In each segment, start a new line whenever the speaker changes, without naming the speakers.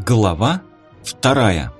Глава 2.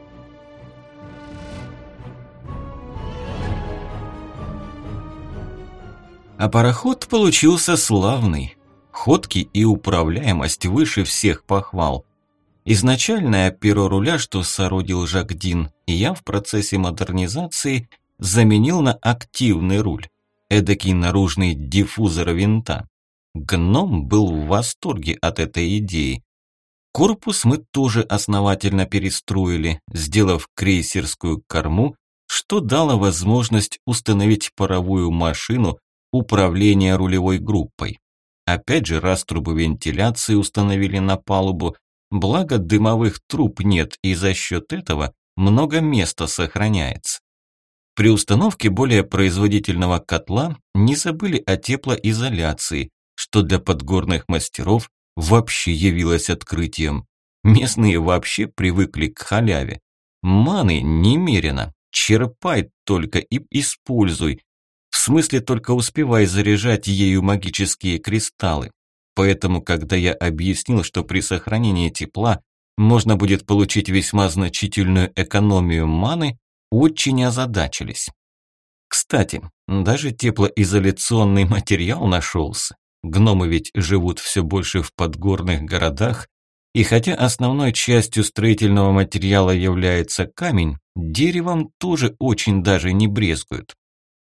А пароход получился славный. Ходкий и управляемость выше всех похвал. Изначальное перо руля, что соорудил Жагдин, я в процессе модернизации заменил на активный руль. Эдакий наружный диффузор винта. Гном был в восторге от этой идеи. Корпус мы тоже основательно перестроили, сделав крейсерскую корму, что дало возможность установить паровую машину управления рулевой группой. Опять же, раструбы вентиляции установили на палубу, благо дымовых труб нет, и за счет этого много места сохраняется. При установке более производительного котла не забыли о теплоизоляции, что для подгорных мастеров вообще явилось открытием. Местные вообще привыкли к халяве. Маны немерено, черпай только и используй. В смысле, только успевай заряжать ею магические кристаллы. Поэтому, когда я объяснил, что при сохранении тепла можно будет получить весьма значительную экономию маны, очень озадачились. Кстати, даже теплоизоляционный материал нашелся. Гномы ведь живут все больше в подгорных городах, и хотя основной частью строительного материала является камень, деревом тоже очень даже не брезгуют.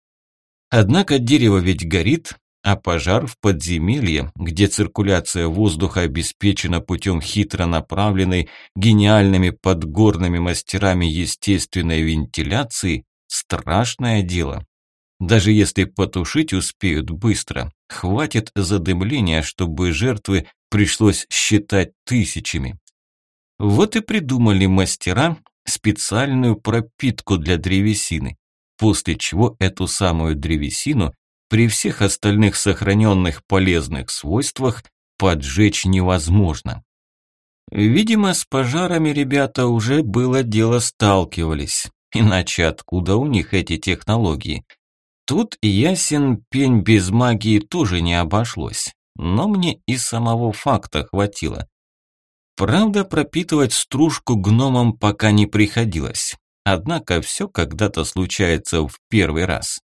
Однако дерево ведь горит, а пожар в подземелье, где циркуляция воздуха обеспечена путем хитро направленной гениальными подгорными мастерами естественной вентиляции, страшное дело. Даже если потушить успеют быстро, хватит задымления, чтобы жертвы пришлось считать тысячами. Вот и придумали мастера специальную пропитку для древесины, после чего эту самую древесину при всех остальных сохраненных полезных свойствах поджечь невозможно. Видимо, с пожарами ребята уже было дело сталкивались, иначе откуда у них эти технологии? Тут ясен пень, без магии тоже не обошлось, но мне и самого факта хватило. Правда, пропитывать стружку гномам пока не приходилось, однако все когда-то случается в первый раз.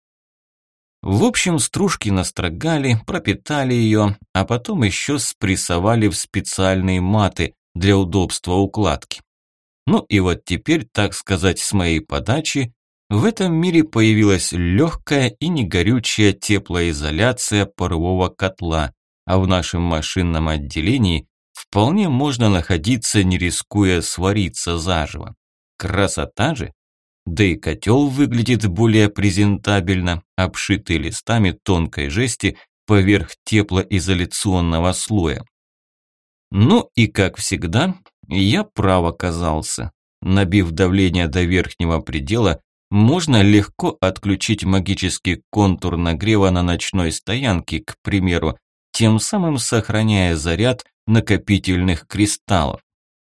В общем, стружки настрогали, пропитали ее, а потом еще спрессовали в специальные маты для удобства укладки. Ну и вот теперь, так сказать, с моей подачи, в этом мире появилась легкая и негорючая теплоизоляция парового котла, а в нашем машинном отделении вполне можно находиться, не рискуя свариться заживо. Красота же! Да и котел выглядит более презентабельно, обшитый листами тонкой жести поверх теплоизоляционного слоя. Ну и как всегда, я прав оказался. Набив давление до верхнего предела, можно легко отключить магический контур нагрева на ночной стоянке, к примеру, тем самым сохраняя заряд накопительных кристаллов.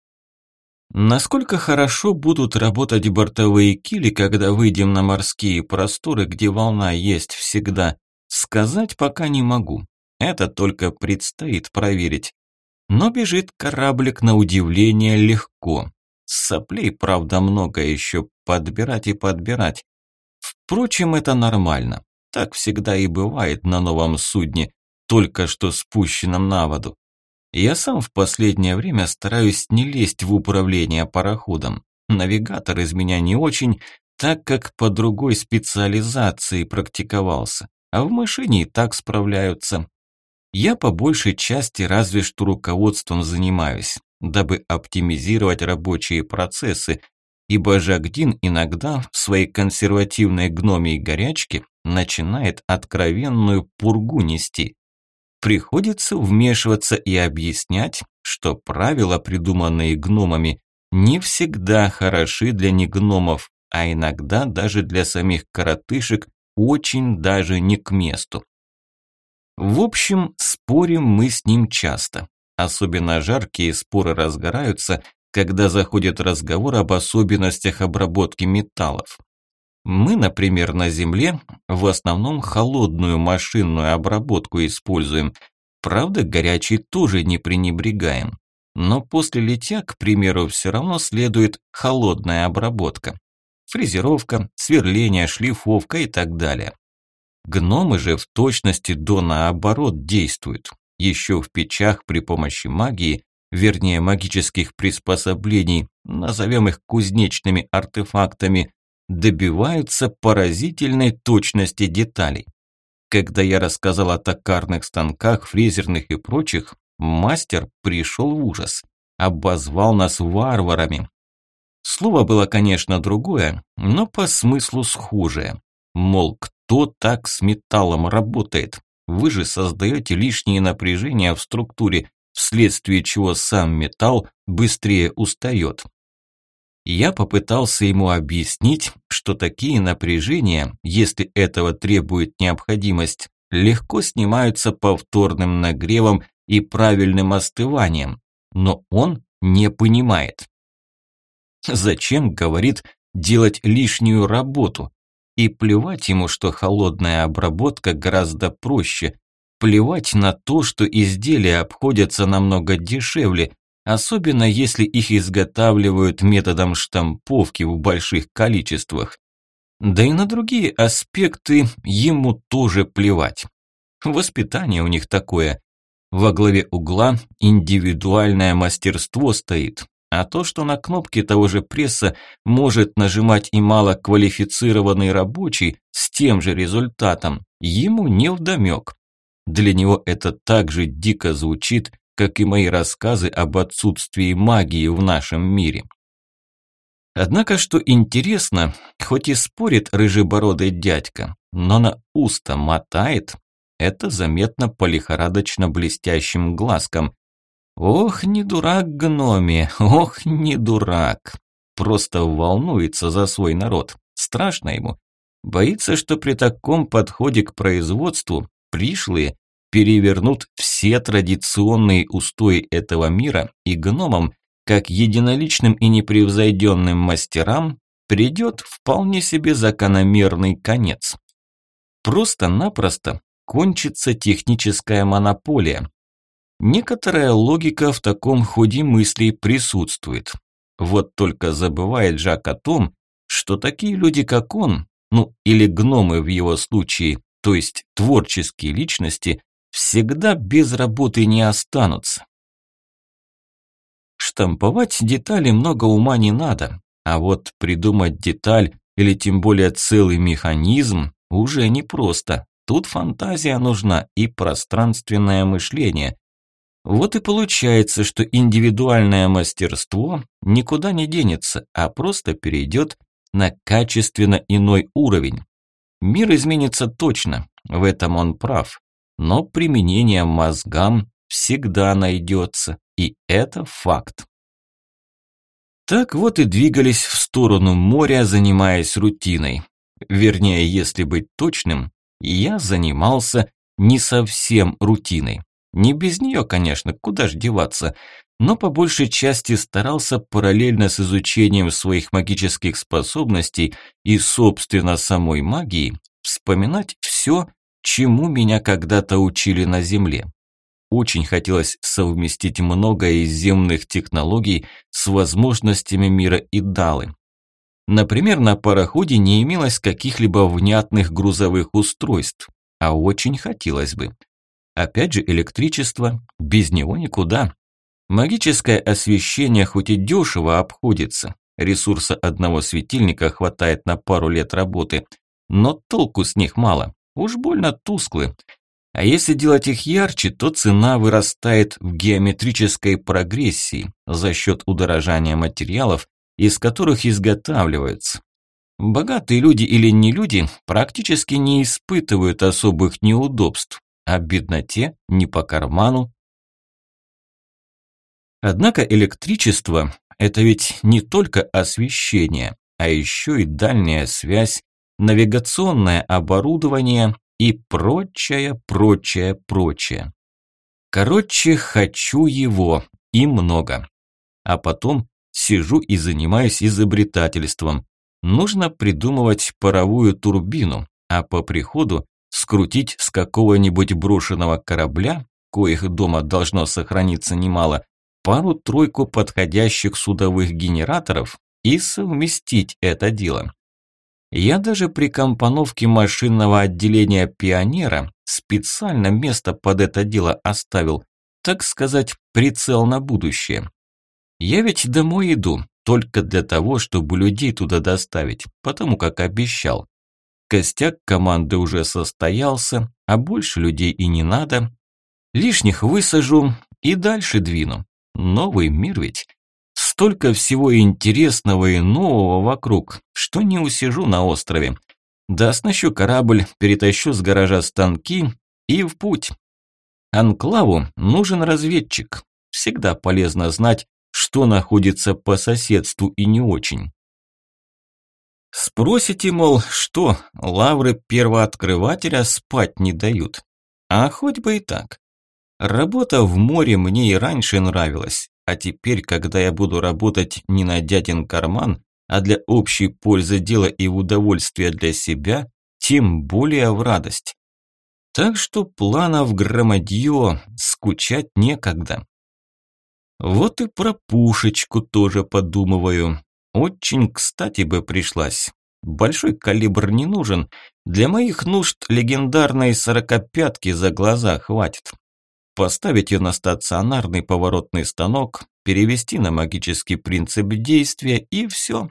Насколько хорошо будут работать бортовые кили, когда выйдем на морские просторы, где волна есть всегда, сказать пока не могу. Это только предстоит проверить. Но бежит кораблик на удивление легко. Соплей, правда, много еще подбирать и подбирать. Впрочем, это нормально. Так всегда и бывает на новом судне, только что спущенном на воду. Я сам в последнее время стараюсь не лезть в управление пароходом. Навигатор из меня не очень, так как по другой специализации практиковался, а в машине и так справляются. Я по большей части разве что руководством занимаюсь, дабы оптимизировать рабочие процессы, ибо Жагдин иногда в своей консервативной гномьей горячке начинает откровенную пургу нести. Приходится вмешиваться и объяснять, что правила, придуманные гномами, не всегда хороши для негномов, а иногда даже для самих коротышек очень даже не к месту. В общем, спорим мы с ним часто. Особенно жаркие споры разгораются, когда заходит разговор об особенностях обработки металлов. Мы, например, на Земле в основном холодную машинную обработку используем, правда, горячей тоже не пренебрегаем. Но после литья, к примеру, все равно следует холодная обработка. Фрезеровка, сверление, шлифовка и так далее. Гномы же в точности до наоборот действуют. Еще в печах при помощи магии, вернее магических приспособлений, назовем их кузнечными артефактами, добиваются поразительной точности деталей. Когда я рассказал о токарных станках, фрезерных и прочих, мастер пришел в ужас, обозвал нас варварами. Слово было, конечно, другое, но по смыслу схожее. Мол, кто так с металлом работает? Вы же создаете лишние напряжения в структуре, вследствие чего сам металл быстрее устает. Я попытался ему объяснить, что такие напряжения, если этого требует необходимость, легко снимаются повторным нагревом и правильным остыванием, но он не понимает. Зачем, говорит, делать лишнюю работу? И плевать ему, что холодная обработка гораздо проще. Плевать на то, что изделия обходятся намного дешевле, особенно если их изготавливают методом штамповки в больших количествах. Да и на другие аспекты ему тоже плевать. Воспитание у них такое. Во главе угла индивидуальное мастерство стоит. А то, что на кнопки того же пресса может нажимать и малоквалифицированный рабочий с тем же результатом, ему невдомёк. Для него это так же дико звучит, как и мои рассказы об отсутствии магии в нашем мире. Однако, что интересно, хоть и спорит рыжебородый дядька, но на уста мотает, это заметно по лихорадочно блестящим глазкам. Ох, не дурак гноми, ох, не дурак. Просто волнуется за свой народ, страшно ему. Боится, что при таком подходе к производству пришлые перевернут все традиционные устои этого мира, и гномам, как единоличным и непревзойденным мастерам, придет вполне себе закономерный конец. Просто-напросто кончится техническая монополия. Некоторая логика в таком ходе мыслей присутствует. Вот только забывает Жак о том, что такие люди, как он, ну или гномы в его случае, то есть творческие личности, всегда без работы не останутся. Штамповать детали много ума не надо, а вот придумать деталь или тем более целый механизм уже непросто. Тут фантазия нужна и пространственное мышление. Вот и получается, что индивидуальное мастерство никуда не денется, а просто перейдет на качественно иной уровень. Мир изменится точно, в этом он прав, но применение мозгам всегда найдется, и это факт. Так вот и двигались в сторону моря, занимаясь рутиной. Вернее, если быть точным, я занимался не совсем рутиной. Не без нее, конечно, куда ж деваться, но по большей части старался параллельно с изучением своих магических способностей и, собственно, самой магии, вспоминать все, чему меня когда-то учили на Земле. Очень хотелось совместить многое из земных технологий с возможностями мира Идалы. Например, на пароходе не имелось каких-либо внятных грузовых устройств, а очень хотелось бы. Опять же электричество, без него никуда. Магическое освещение хоть и дешево обходится, ресурса одного светильника хватает на пару лет работы, но толку с них мало, уж больно тусклы. А если делать их ярче, то цена вырастает в геометрической прогрессии за счет удорожания материалов, из которых изготавливаются. Богатые люди или не люди практически не испытывают особых неудобств, а бедноте не по карману. Однако электричество – это ведь не только освещение, а еще и дальняя связь, навигационное оборудование и прочее, прочее, прочее. Короче, хочу его и много. А потом сижу и занимаюсь изобретательством. Нужно придумывать паровую турбину, а по приходу скрутить с какого-нибудь брошенного корабля, коих дома должно сохраниться немало, пару-тройку подходящих судовых генераторов и совместить это дело. Я даже при компоновке машинного отделения «Пионера» специально место под это дело оставил, так сказать, прицел на будущее. Я ведь домой иду только для того, чтобы людей туда доставить, потому как обещал. Костяк команды уже состоялся, а больше людей и не надо. Лишних высажу и дальше двину. Новый мир ведь. Столько всего интересного и нового вокруг, что не усижу на острове. Да оснащу корабль, перетащу с гаража станки и в путь. Анклаву нужен разведчик. Всегда полезно знать, что находится по соседству и не очень. Спросите, мол, что лавры первооткрывателя спать не дают? А хоть бы и так. Работа в море мне и раньше нравилась, а теперь, когда я буду работать не на дядин карман, а для общей пользы дела и удовольствия для себя, тем более в радость. Так что планов громадье, скучать некогда. Вот и про пушечку тоже подумываю. Очень кстати бы пришлась. Большой калибр не нужен. Для моих нужд легендарной 45-ки за глаза хватит. Поставить ее на стационарный поворотный станок, перевести на магический принцип действия и все.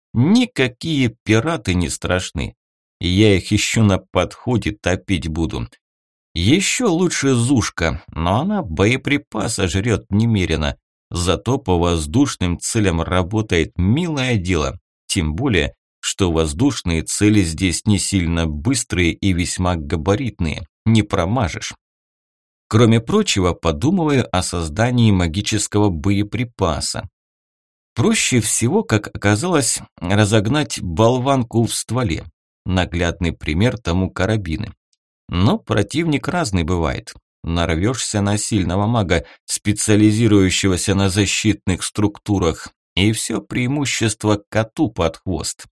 Никакие пираты не страшны. Я их еще на подходе топить буду. Еще лучше Зушка, но она боеприпаса жрет немерено. Зато по воздушным целям работает милое дело. Тем более, что воздушные цели здесь не сильно быстрые и весьма габаритные. Не промажешь. Кроме прочего, подумываю о создании магического боеприпаса. Проще всего, как оказалось, разогнать болванку в стволе. Наглядный пример тому карабины. Но противник разный бывает. Нарвешься на сильного мага, специализирующегося на защитных структурах, и все преимущество коту под хвост.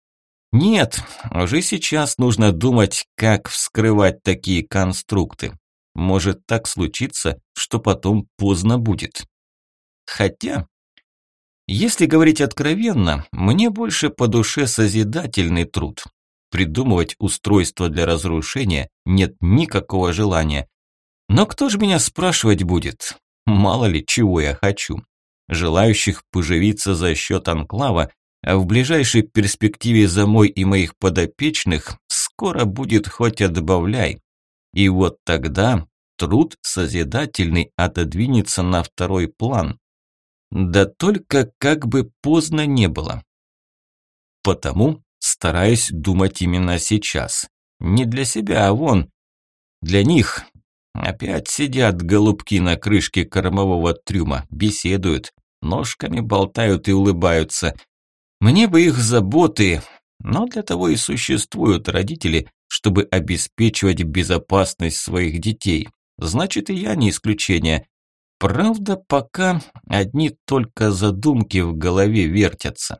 Нет, уже сейчас нужно думать, как вскрывать такие конструкты. Может так случиться, что потом поздно будет. Хотя, если говорить откровенно, мне больше по душе созидательный труд. Придумывать устройство для разрушения нет никакого желания. Но кто же меня спрашивать будет? Мало ли, чего я хочу. Желающих поживиться за счет анклава, а в ближайшей перспективе за мой и моих подопечных скоро будет хоть отбавляй. И вот тогда труд созидательный отодвинется на второй план. Да только как бы поздно не было. Потому стараюсь думать именно сейчас. Не для себя, а вон. Для них. Опять сидят голубки на крышке кормового трюма, беседуют, ножками болтают и улыбаются. Мне бы их заботы, но для того и существуют родители, чтобы обеспечивать безопасность своих детей. Значит, и я не исключение. Правда, пока одни только задумки в голове вертятся.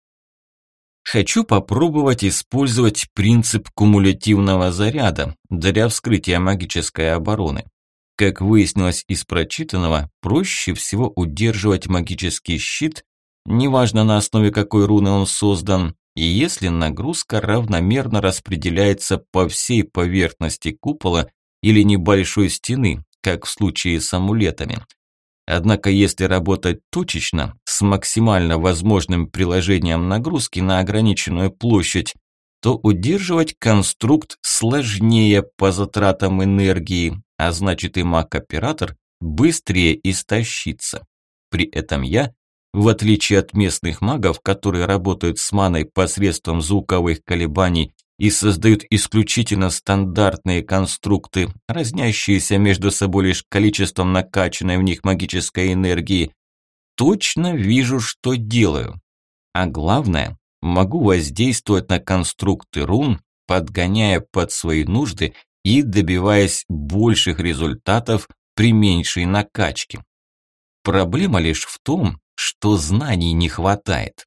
Хочу попробовать использовать принцип кумулятивного заряда для вскрытия магической обороны. Как выяснилось из прочитанного, проще всего удерживать магический щит, неважно на основе какой руны он создан, и если нагрузка равномерно распределяется по всей поверхности купола или небольшой стены, как в случае с амулетами. Однако если работать точечно, с максимально возможным приложением нагрузки на ограниченную площадь, то удерживать конструкт сложнее по затратам энергии, а значит и маг-оператор быстрее истощится. При этом я, в отличие от местных магов, которые работают с маной посредством звуковых колебаний и создают исключительно стандартные конструкты, разнящиеся между собой лишь количеством накачанной в них магической энергии, точно вижу, что делаю. А главное, могу воздействовать на конструкты рун, подгоняя под свои нужды и добиваясь больших результатов при меньшей накачке. Проблема лишь в том, что знаний не хватает.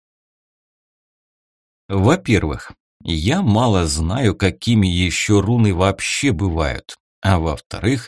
Во-первых, я мало знаю, какими еще руны вообще бывают. А во-вторых,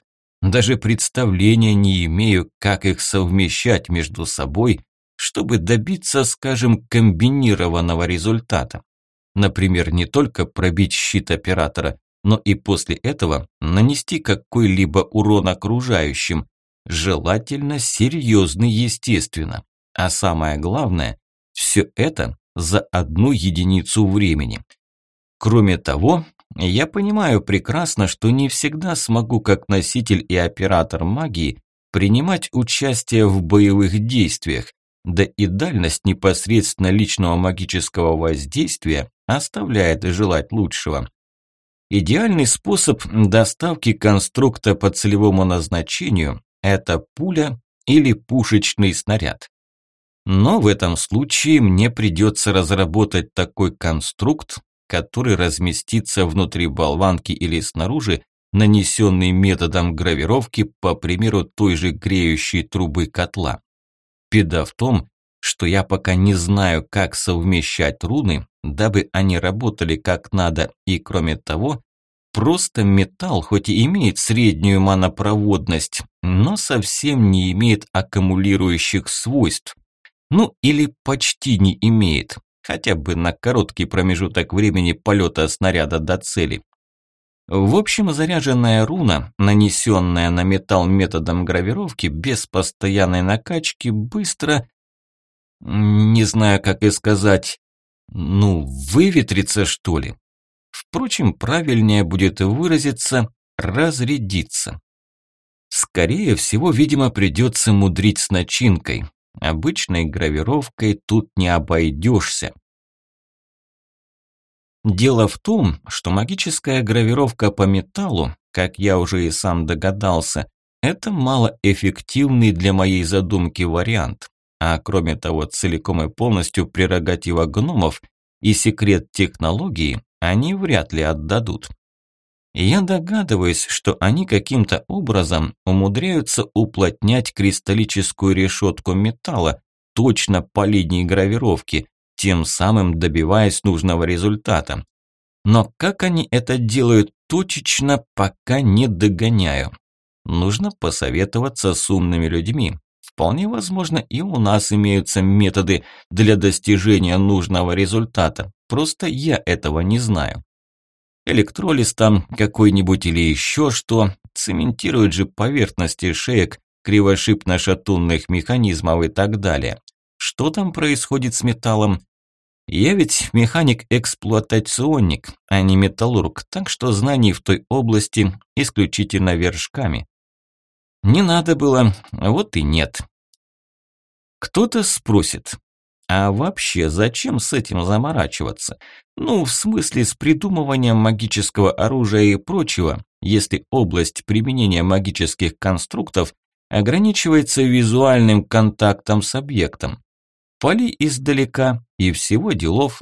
Даже представления не имею, как их совмещать между собой, чтобы добиться, скажем, комбинированного результата. Например, не только пробить щит оператора, но и после этого нанести какой-либо урон окружающим, желательно серьезный, естественно. А самое главное, все это за 1 единицу времени. Кроме того, я понимаю прекрасно, что не всегда смогу как носитель и оператор магии принимать участие в боевых действиях, да и дальность непосредственно личного магического воздействия оставляет желать лучшего. Идеальный способ доставки конструкта по целевому назначению – это пуля или пушечный снаряд. Но в этом случае мне придется разработать такой конструкт, который разместится внутри болванки или снаружи, нанесенный методом гравировки, по примеру той же греющей трубы котла. Беда в том, что я пока не знаю, как совмещать руны, дабы они работали как надо, и кроме того, просто металл хоть и имеет среднюю манопроводность, но совсем не имеет аккумулирующих свойств. Ну или почти не имеет, хотя бы на короткий промежуток времени полета снаряда до цели. В общем, заряженная руна, нанесенная на металл методом гравировки без постоянной накачки, быстро, не знаю, как и сказать, выветрится, что ли. Впрочем, правильнее будет выразиться разрядиться. Скорее всего, видимо, придется мудрить с начинкой. Обычной гравировкой тут не обойдешься. Дело в том, что магическая гравировка по металлу, как я уже и сам догадался, это малоэффективный для моей задумки вариант. А кроме того, целиком и полностью прерогатива гномов и секрет технологии они вряд ли отдадут. Я догадываюсь, что они каким-то образом умудряются уплотнять кристаллическую решетку металла точно по линии гравировки, тем самым добиваясь нужного результата. Но как они это делают точечно, пока не догоняю. Нужно посоветоваться с умными людьми. Вполне возможно, и у нас имеются методы для достижения нужного результата, просто я этого не знаю. Электролиз там какой-нибудь или еще что, цементирует же поверхности шеек, кривошипно-шатунных механизмов и так далее. Что там происходит с металлом? Я ведь механик-эксплуатационник, а не металлург, так что знаний в той области исключительно вершками. Не надо было, вот и нет. Кто-то спросит, а вообще зачем с этим заморачиваться? Ну, в смысле с придумыванием магического оружия и прочего, если область применения магических конструктов ограничивается визуальным контактом с объектом. Пали издалека и всего делов.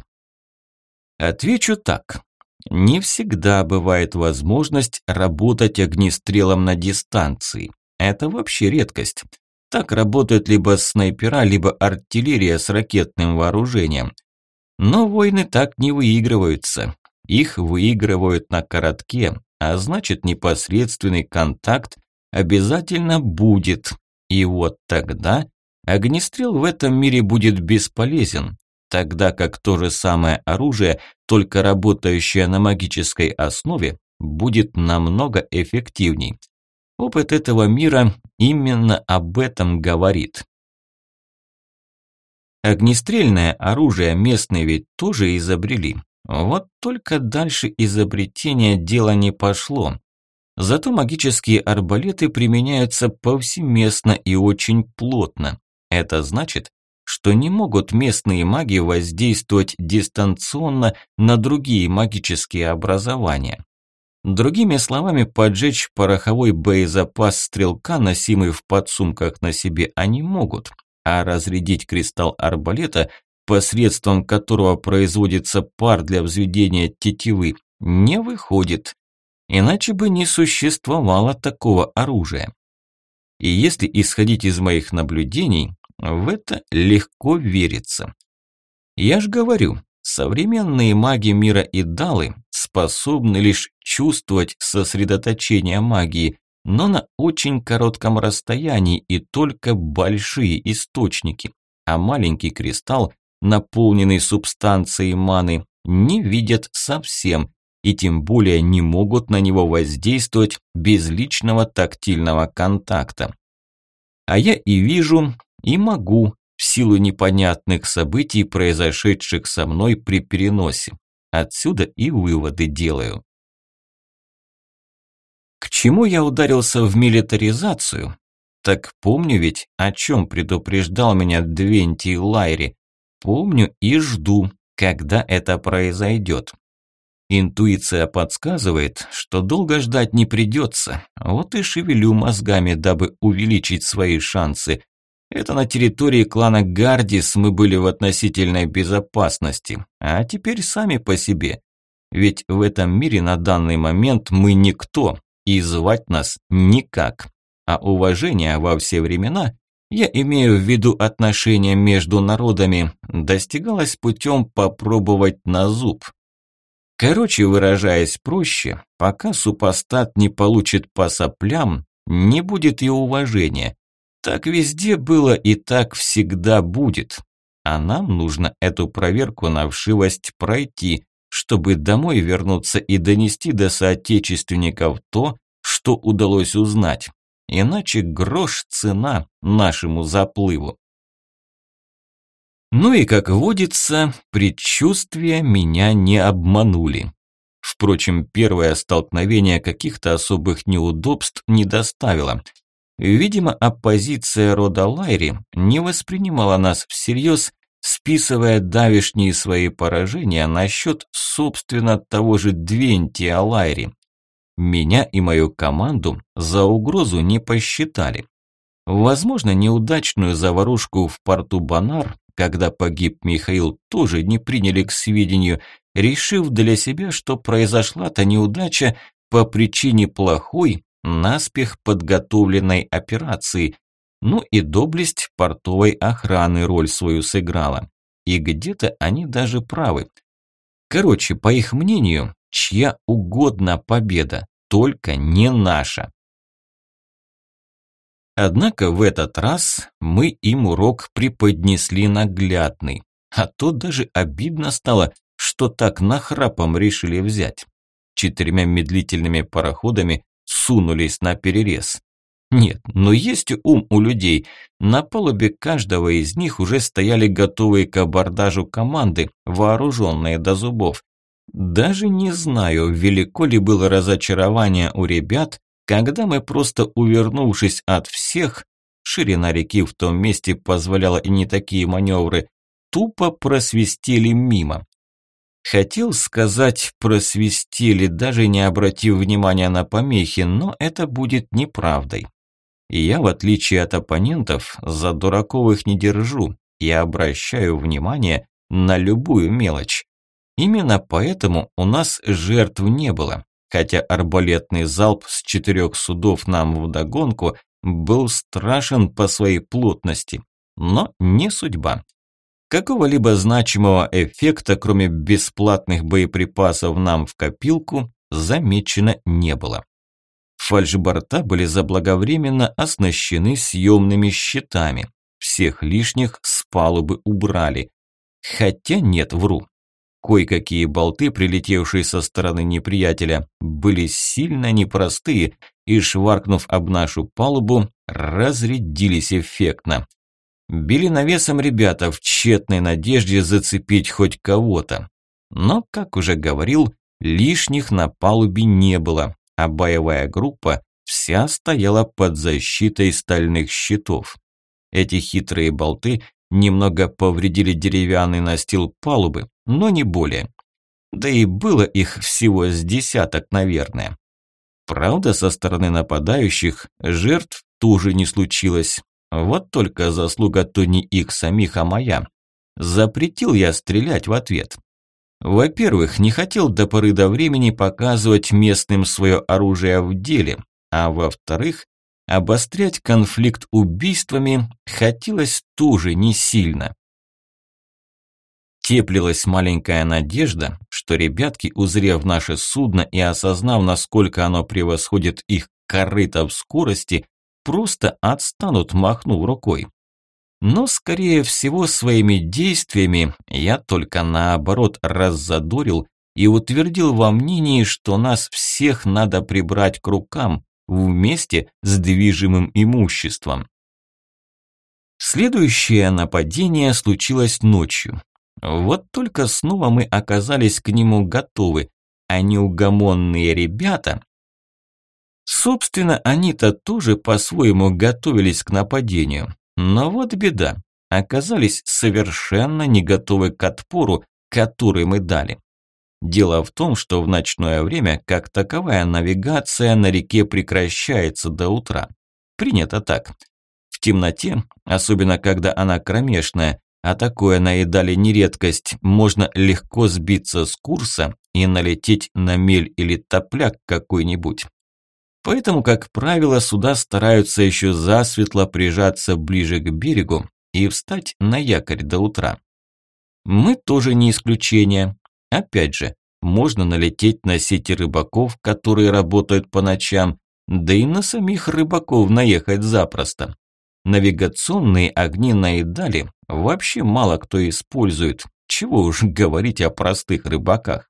Отвечу так. Не всегда бывает возможность работать огнестрелом на дистанции. Это вообще редкость. Так работают либо снайпера, либо артиллерия с ракетным вооружением. Но войны так не выигрываются. Их выигрывают на коротке, а значит непосредственный контакт обязательно будет. И вот тогда огнестрел в этом мире будет бесполезен, тогда как то же самое оружие, только работающее на магической основе, будет намного эффективней. Опыт этого мира именно об этом говорит. Огнестрельное оружие местные ведь тоже изобрели. Вот только дальше изобретения дело не пошло. Зато магические арбалеты применяются повсеместно и очень плотно. Это значит, что не могут местные маги воздействовать дистанционно на другие магические образования. Другими словами, поджечь пороховой боезапас стрелка, носимый в подсумках на себе, они могут, а разрядить кристалл арбалета, посредством которого производится пар для взведения тетивы, не выходит. Иначе бы не существовало такого оружия. И если исходить из моих наблюдений, в это легко верится. Я ж говорю, современные маги мира Идалы способны лишь чувствовать сосредоточение магии, но на очень коротком расстоянии и только большие источники, а маленький кристалл, наполненный субстанцией маны, не видят совсем и тем более не могут на него воздействовать без личного тактильного контакта. А я и вижу, и могу, в силу непонятных событий, произошедших со мной при переносе. Отсюда и выводы делаю. К чему я ударился в милитаризацию? Так помню ведь, о чем предупреждал меня Двентий Лайри. Помню и жду, когда это произойдет. Интуиция подсказывает, что долго ждать не придется, вот и шевелю мозгами, дабы увеличить свои шансы. Это на территории клана Гардис мы были в относительной безопасности, а теперь сами по себе. Ведь в этом мире на данный момент мы никто, и звать нас никак. А уважение во все времена, я имею в виду отношения между народами, достигалось путем попробовать на зуб. Короче, выражаясь проще, пока супостат не получит по соплям, не будет и уважения. Так везде было и так всегда будет. А нам нужно эту проверку на вшивость пройти, чтобы домой вернуться и донести до соотечественников то, что удалось узнать. Иначе грош цена нашему заплыву. Ну и, как водится, предчувствия меня не обманули. Впрочем, первое столкновение каких-то особых неудобств не доставило. Видимо, оппозиция рода Лайри не воспринимала нас всерьез, списывая давешние свои поражения на счет, собственно, того же Двентия Лайри. Меня и мою команду за угрозу не посчитали. Возможно, неудачную заварушку в порту Банар, когда погиб Михаил, тоже не приняли к сведению, решив для себя, что произошла-то неудача по причине плохой, наспех подготовленной операции. Ну и доблесть портовой охраны роль свою сыграла. И где-то они даже правы. Короче, по их мнению, чья угодно победа, только не наша. Однако в этот раз мы им урок преподнесли наглядный, а то даже обидно стало, что так нахрапом решили взять. 4 медлительными пароходами сунулись на перерез. Нет, но есть ум у людей. На палубе каждого из них уже стояли готовые к абордажу команды, вооруженные до зубов. Даже не знаю, велико ли было разочарование у ребят, когда мы, просто увернувшись от всех, ширина реки в том месте позволяла и не такие маневры, тупо просвистели мимо. Хотел сказать просвистели, даже не обратив внимания на помехи, но это будет неправдой. Я, в отличие от оппонентов, за дураков их не держу и обращаю внимание на любую мелочь. Именно поэтому у нас жертв не было, хотя арбалетный залп с 4 судов нам вдогонку был страшен по своей плотности, но не судьба. Какого-либо значимого эффекта, кроме бесплатных боеприпасов нам в копилку, замечено не было. Фальшборта были заблаговременно оснащены съемными щитами. Всех лишних с палубы убрали. Хотя нет, вру. Кое-какие болты, прилетевшие со стороны неприятеля, были сильно непростые и, шваркнув об нашу палубу, разрядились эффектно. Били навесом ребята в тщетной надежде зацепить хоть кого-то. Но, как уже говорил, лишних на палубе не было, а боевая группа вся стояла под защитой стальных щитов. Эти хитрые болты немного повредили деревянный настил палубы, но не более. Да и было их всего с десяток, наверное. Правда, со стороны нападающих жертв тоже не случилось. Вот только заслуга то не их самих, а моя. Запретил я стрелять в ответ. Во-первых, не хотел до поры до времени показывать местным свое оружие в деле, а во-вторых, обострять конфликт убийствами хотелось тоже не сильно. Теплилась маленькая надежда, что ребятки, узрев наше судно и осознав, насколько оно превосходит их корыта в скорости, просто отстанут, махнув рукой. Но, скорее всего, своими действиями я только наоборот раззадорил и утвердил во мнении, что нас всех надо прибрать к рукам вместе с движимым имуществом. Следующее нападение случилось ночью. Вот только снова мы оказались к нему готовы, а неугомонные ребята... Собственно, они-то тоже по-своему готовились к нападению. Но вот беда, оказались совершенно не готовы к отпору, который мы дали. Дело в том, что в ночное время как таковая навигация на реке прекращается до утра. Принято так. В темноте, особенно когда она кромешная, а такое на Идале не редкость, можно легко сбиться с курса и налететь на мель или топляк какой-нибудь. Поэтому, как правило, суда стараются еще засветло прижаться ближе к берегу и встать на якорь до утра. Мы тоже не исключение. Опять же, можно налететь на сети рыбаков, которые работают по ночам, да и на самих рыбаков наехать запросто. Навигационные огни на Идале вообще мало кто использует, чего уж говорить о простых рыбаках.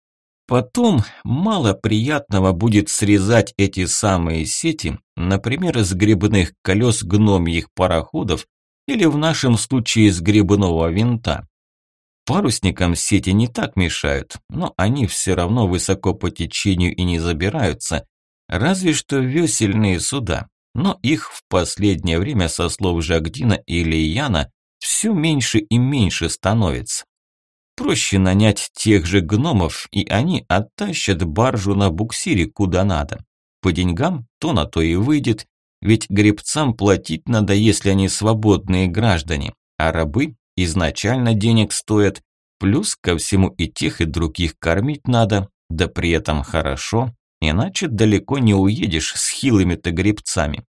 Потом мало приятного будет срезать эти самые сети, например, с гребных колес гномьих пароходов или в нашем случае с гребного винта. Парусникам сети не так мешают, но они все равно высоко по течению и не забираются, разве что весельные суда, но их в последнее время, со слов Жагдина и Лияна, все меньше и меньше становится. Проще нанять тех же гномов, и они оттащат баржу на буксире куда надо. По деньгам то на то и выйдет, ведь гребцам платить надо, если они свободные граждане, а рабы изначально денег стоят, плюс ко всему и тех, и других кормить надо, да при этом хорошо, иначе далеко не уедешь с хилыми-то гребцами.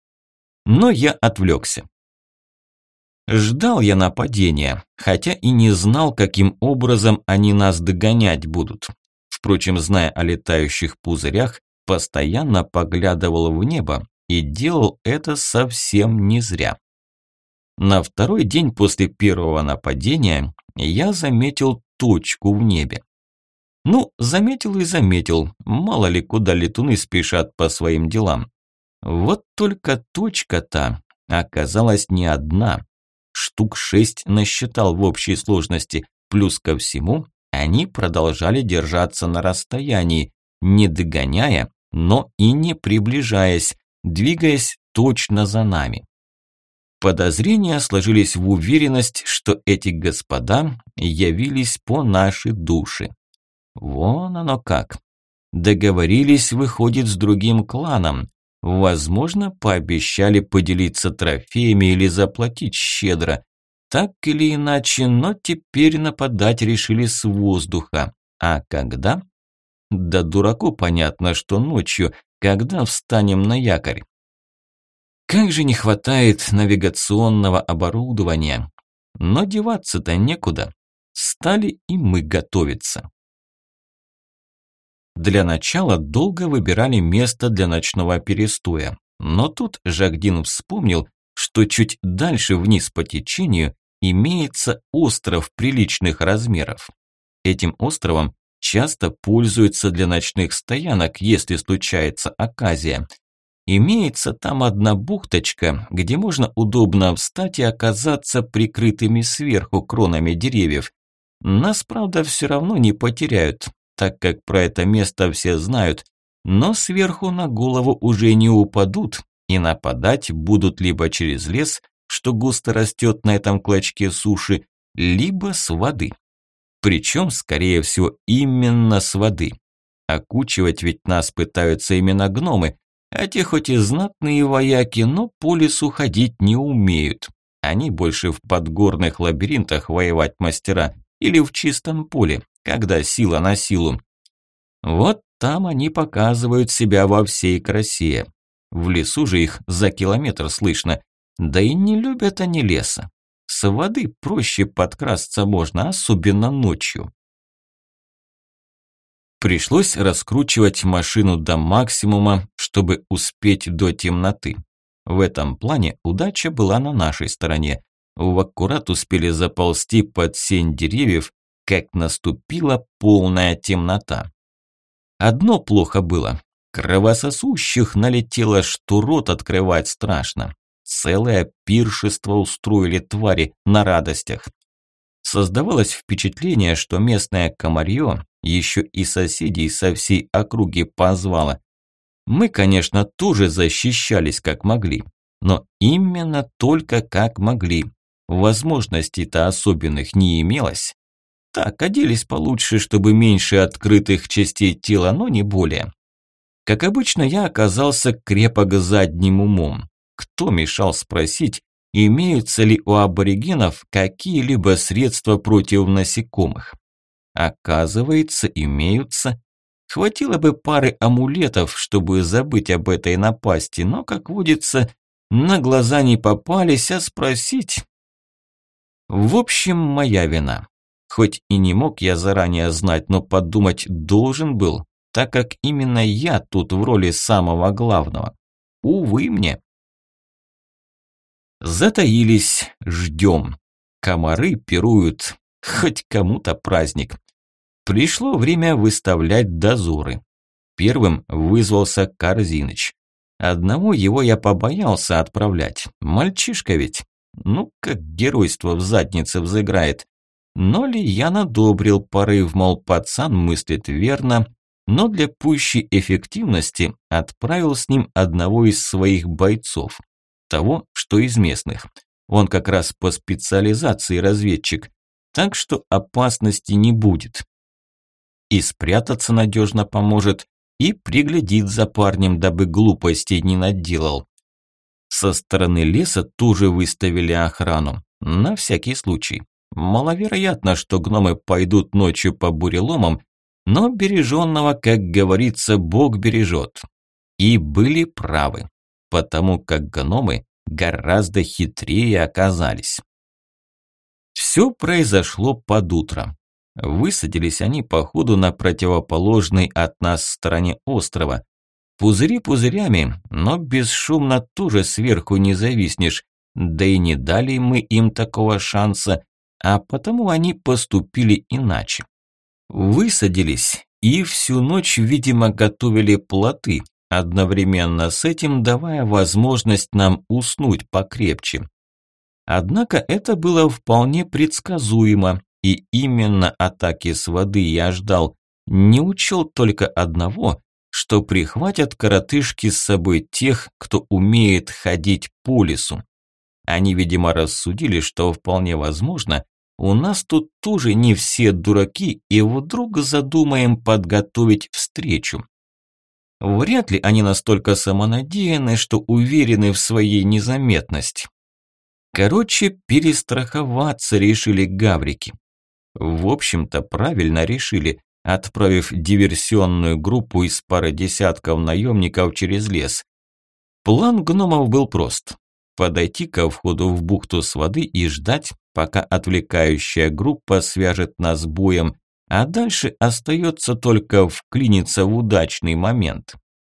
Но я отвлекся. Ждал я нападения, хотя и не знал, каким образом они нас догонять будут. Впрочем, зная о летающих пузырях, постоянно поглядывал в небо и делал это совсем не зря. На второй день после первого нападения я заметил точку в небе. Ну, заметил и заметил, мало ли куда летуны спешат по своим делам. Вот только точка-то оказалась не одна. Штук 6 насчитал в общей сложности, плюс ко всему они продолжали держаться на расстоянии, не догоняя, но и не приближаясь, двигаясь точно за нами. Подозрения сложились в уверенность, что эти господа явились по нашей душе. Вон оно как. Договорились, выходит, с другим кланом. Возможно, пообещали поделиться трофеями или заплатить щедро. Так или иначе, но теперь нападать решили с воздуха. А когда? Да дураку понятно, что ночью, когда встанем на якорь. Как же не хватает навигационного оборудования. Но деваться-то некуда. Стали и мы готовиться. Для начала долго выбирали место для ночного перестоя. Но тут Жагдин вспомнил, что чуть дальше вниз по течению имеется остров приличных размеров. Этим островом часто пользуются для ночных стоянок, если случается оказия. Имеется там одна бухточка, где можно удобно встать и оказаться прикрытыми сверху кронами деревьев. Нас, правда, все равно не потеряют, так как про это место все знают, но сверху на голову уже не упадут и нападать будут либо через лес, что густо растет на этом клочке суши, либо с воды. Причем, скорее всего, именно с воды. Окучивать ведь нас пытаются именно гномы, а те хоть и знатные вояки, но по лесу ходить не умеют. Они больше в подгорных лабиринтах воевать мастера или в чистом поле, когда сила на силу. Вот там они показывают себя во всей красе. В лесу же их за километр слышно, да и не любят они леса. С воды проще подкрасться можно, особенно ночью. Пришлось раскручивать машину до максимума, чтобы успеть до темноты. В этом плане удача была на нашей стороне. В аккурат успели заползти под сень деревьев, как наступила полная темнота. Одно плохо было. Кровососущих налетело, что рот открывать страшно. Целое пиршество устроили твари на радостях. Создавалось впечатление, что местное комарье еще и соседей со всей округи позвало. Мы, конечно, тоже защищались как могли, но именно только как могли. Возможностей-то особенных не имелось. Так, оделись получше, чтобы меньше открытых частей тела, но не более. Как обычно, я оказался крепок задним умом. Кто мешал спросить, имеются ли у аборигенов какие-либо средства против насекомых? Оказывается, имеются. Хватило бы пары амулетов, чтобы забыть об этой напасти, но, как водится, на глаза не попались, а спросить... В общем, моя вина. Хоть и не мог я заранее знать, но подумать должен был, так как именно я тут в роли самого главного. Увы мне. Затаились, ждем. Комары пируют, хоть кому-то праздник. Пришло время выставлять дозоры. Первым вызвался Корзиныч. Одного его я побоялся отправлять. Мальчишка ведь. Ну, как геройство в заднице взыграет. Но ли я надобрил порыв, мол, пацан мыслит верно, но для пущей эффективности отправил с ним одного из своих бойцов. Того, что из местных. Он как раз по специализации разведчик, так что опасности не будет. И спрятаться надежно поможет, и приглядит за парнем, дабы глупостей не наделал. Со стороны леса тоже выставили охрану, на всякий случай. Маловероятно, что гномы пойдут ночью по буреломам, но береженного, как говорится, Бог бережет. И были правы, потому как гномы гораздо хитрее оказались. Все произошло под утро. Высадились они по ходу на противоположной от нас стороне острова. Пузыри пузырями, но бесшумно тоже сверху не зависнешь, да и не дали мы им такого шанса, а потому они поступили иначе. Высадились и всю ночь, видимо, готовили плоты, одновременно с этим давая возможность нам уснуть покрепче. Однако это было вполне предсказуемо, и именно атаки с воды я ждал, не учел только одного, что прихватят коротышки с собой тех, кто умеет ходить по лесу. Они, видимо, рассудили, что вполне возможно, у нас тут тоже не все дураки, и вдруг задумаем подготовить встречу. Вряд ли они настолько самонадеянны, что уверены в своей незаметности. Короче, перестраховаться решили гаврики. В общем-то, правильно решили, отправив диверсионную группу из пары десятков наемников через лес. План гномов был прост. Подойти ко входу в бухту с воды и ждать, пока отвлекающая группа свяжет нас боем, а дальше остается только вклиниться в удачный момент.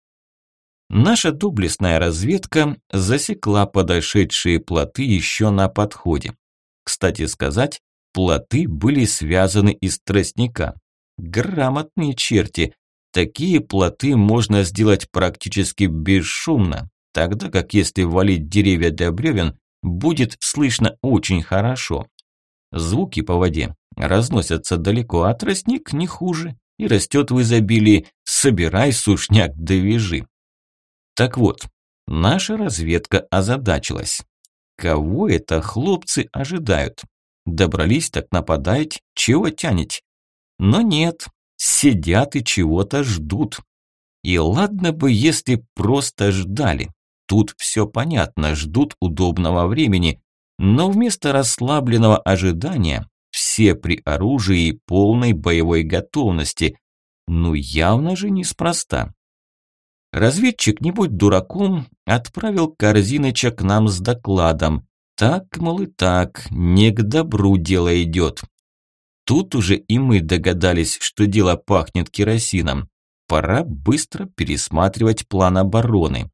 Наша доблестная разведка засекла подошедшие плоты еще на подходе. Кстати сказать, плоты были связаны из тростника. Грамотные черти. Такие плоты можно сделать практически бесшумно, тогда как если валить деревья для бревен, будет слышно очень хорошо. Звуки по воде разносятся далеко, а тростник не хуже и растет в изобилии. Собирай сушняк да вяжи. Так вот, наша разведка озадачилась. Кого это хлопцы ожидают? Добрались, так нападать, чего тянете? Но нет, сидят и чего-то ждут. И ладно бы, если просто ждали. Тут все понятно, ждут удобного времени. Но вместо расслабленного ожидания все при оружии и полной боевой готовности. Ну явно же неспроста. Разведчик, не будь дураком, отправил Корзиныча к нам с докладом. Так, мол, и так, не к добру дело идет. Тут уже и мы догадались, что дело пахнет керосином. пора быстро пересматривать план обороны.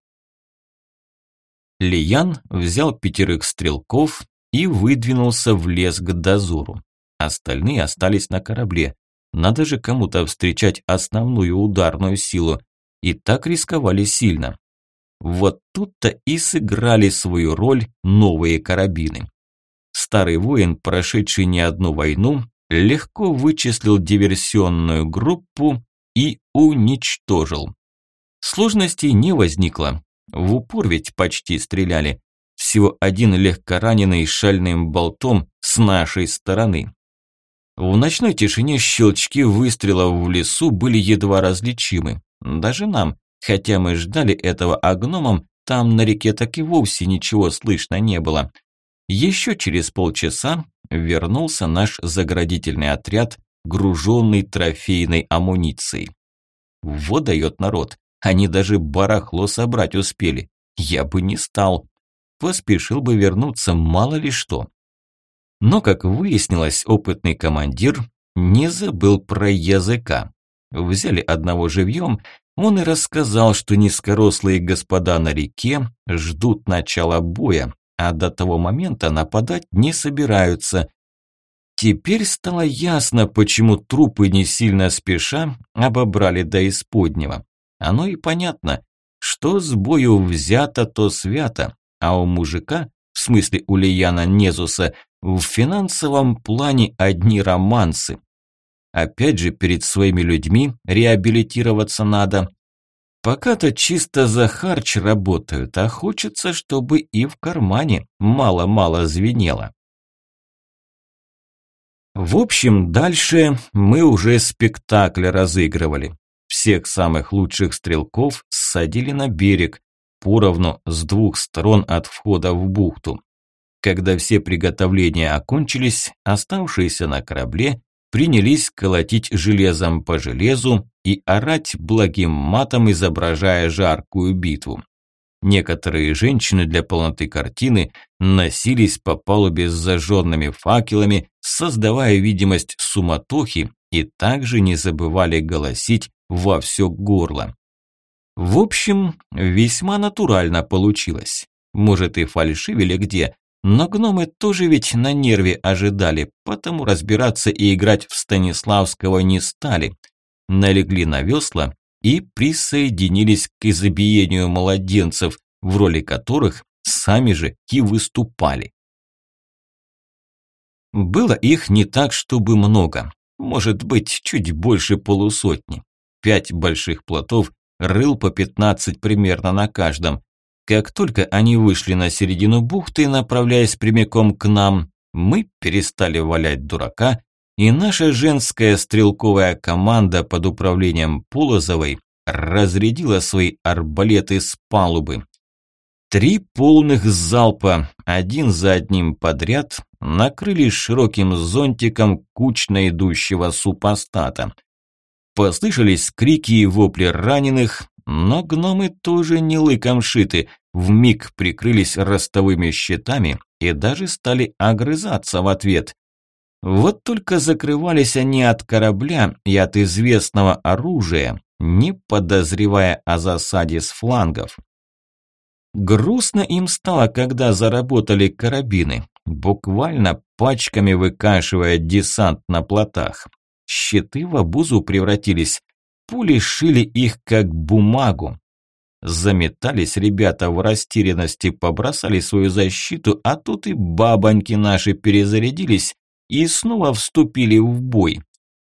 Лиян взял 5 стрелков и выдвинулся в лес к дозору. Остальные остались на корабле. Надо же кому-то встречать основную ударную силу. И так рисковали сильно. Вот тут-то и сыграли свою роль новые карабины. Старый воин, прошедший не одну войну, легко вычислил диверсионную группу и уничтожил. Сложностей не возникло. В упор ведь почти стреляли. Всего один легкораненый шальным болтом с нашей стороны. В ночной тишине щелчки выстрелов в лесу были едва различимы. Даже нам, хотя мы ждали этого, а гномам там на реке так и вовсе ничего слышно не было. Еще через полчаса вернулся наш заградительный отряд, груженный трофейной амуницией. Вот дает народ, они даже барахло собрать успели. Я бы не стал. Поспешил бы вернуться, мало ли что. Но, как выяснилось, опытный командир не забыл про языка. Взяли одного живьем, он и рассказал, что низкорослые господа на реке ждут начала боя, а до того момента нападать не собираются. Теперь стало ясно, почему трупы не сильно спеша обобрали до исподнего. Оно и понятно, что с бою взято, то свято, а у мужика, в смысле у Лияна Незуса, в финансовом плане одни романсы. Опять же, перед своими людьми реабилитироваться надо. Пока-то чисто за харч работают, а хочется, чтобы и в кармане мало-мало звенело. В общем, дальше мы уже спектакль разыгрывали. Всех самых лучших стрелков ссадили на берег, поровну с 2 сторон от входа в бухту. Когда все приготовления окончились, оставшиеся на корабле принялись колотить железом по железу и орать благим матом, изображая жаркую битву. Некоторые женщины для полноты картины носились по палубе с зажженными факелами, создавая видимость суматохи, и также не забывали голосить во все горло. В общем, весьма натурально получилось. Может, и фальшивили где, но гномы тоже ведь на нерве ожидали, потому разбираться и играть в Станиславского не стали. Налегли на весла и присоединились к избиению младенцев, в роли которых сами же и выступали. Было их не так, чтобы много, может быть, чуть больше полусотни. 5 больших плотов, рыл по 15 примерно на каждом. Как только они вышли на середину бухты, направляясь прямиком к нам, мы перестали валять дурака, и наша женская стрелковая команда под управлением Полозовой разрядила свои арбалеты с палубы. 3 полных залпа, один за одним подряд, накрыли широким зонтиком кучно идущего супостата. Послышались крики и вопли раненых, но гномы тоже не лыком шиты, вмиг прикрылись ростовыми щитами и даже стали огрызаться в ответ. Вот только закрывались они от корабля и от известного оружия, не подозревая о засаде с флангов. Грустно им стало, когда заработали карабины, буквально пачками выкашивая десант на плотах. Щиты в обузу превратились, пули шили их как бумагу. Заметались ребята в растерянности, побросали свою защиту, а тут и бабоньки наши перезарядились и снова вступили в бой.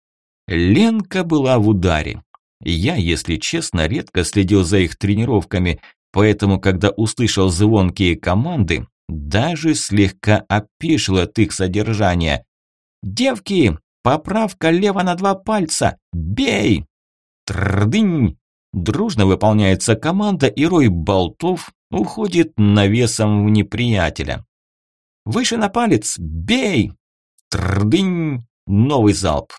Ленка была в ударе. Я, если честно, редко следил за их тренировками, поэтому, когда услышал звонкие команды, даже слегка опешил от их содержания. «Девки, поправка лево на 2 пальца! Бей!» Трдынь! Дружно выполняется команда, и рой болтов уходит навесом в неприятеля. «Выше на палец! Бей!» Трдынь! Новый залп.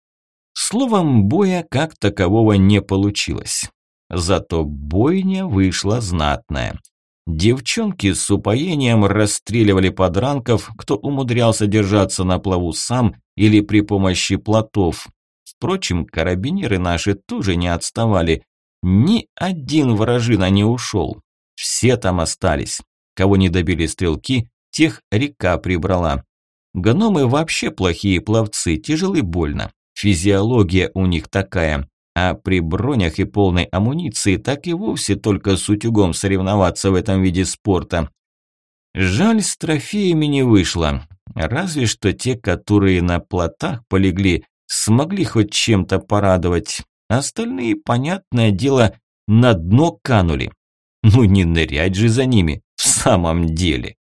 Словом, боя как такового не получилось. Зато бойня вышла знатная. Девчонки с упоением расстреливали подранков, кто умудрялся держаться на плаву сам или при помощи плотов. Впрочем, карабинеры наши тоже не отставали. Ни один вражина не ушел. Все там остались. Кого не добили стрелки, тех река прибрала. Гномы вообще плохие пловцы, тяжелы больно. Физиология у них такая. А при бронях и полной амуниции так и вовсе только с утюгом соревноваться в этом виде спорта. Жаль, с трофеями не вышло. Разве что те, которые на плотах полегли, смогли хоть чем-то порадовать. Остальные, понятное дело, на дно канули. Ну не нырять же за ними, в самом деле.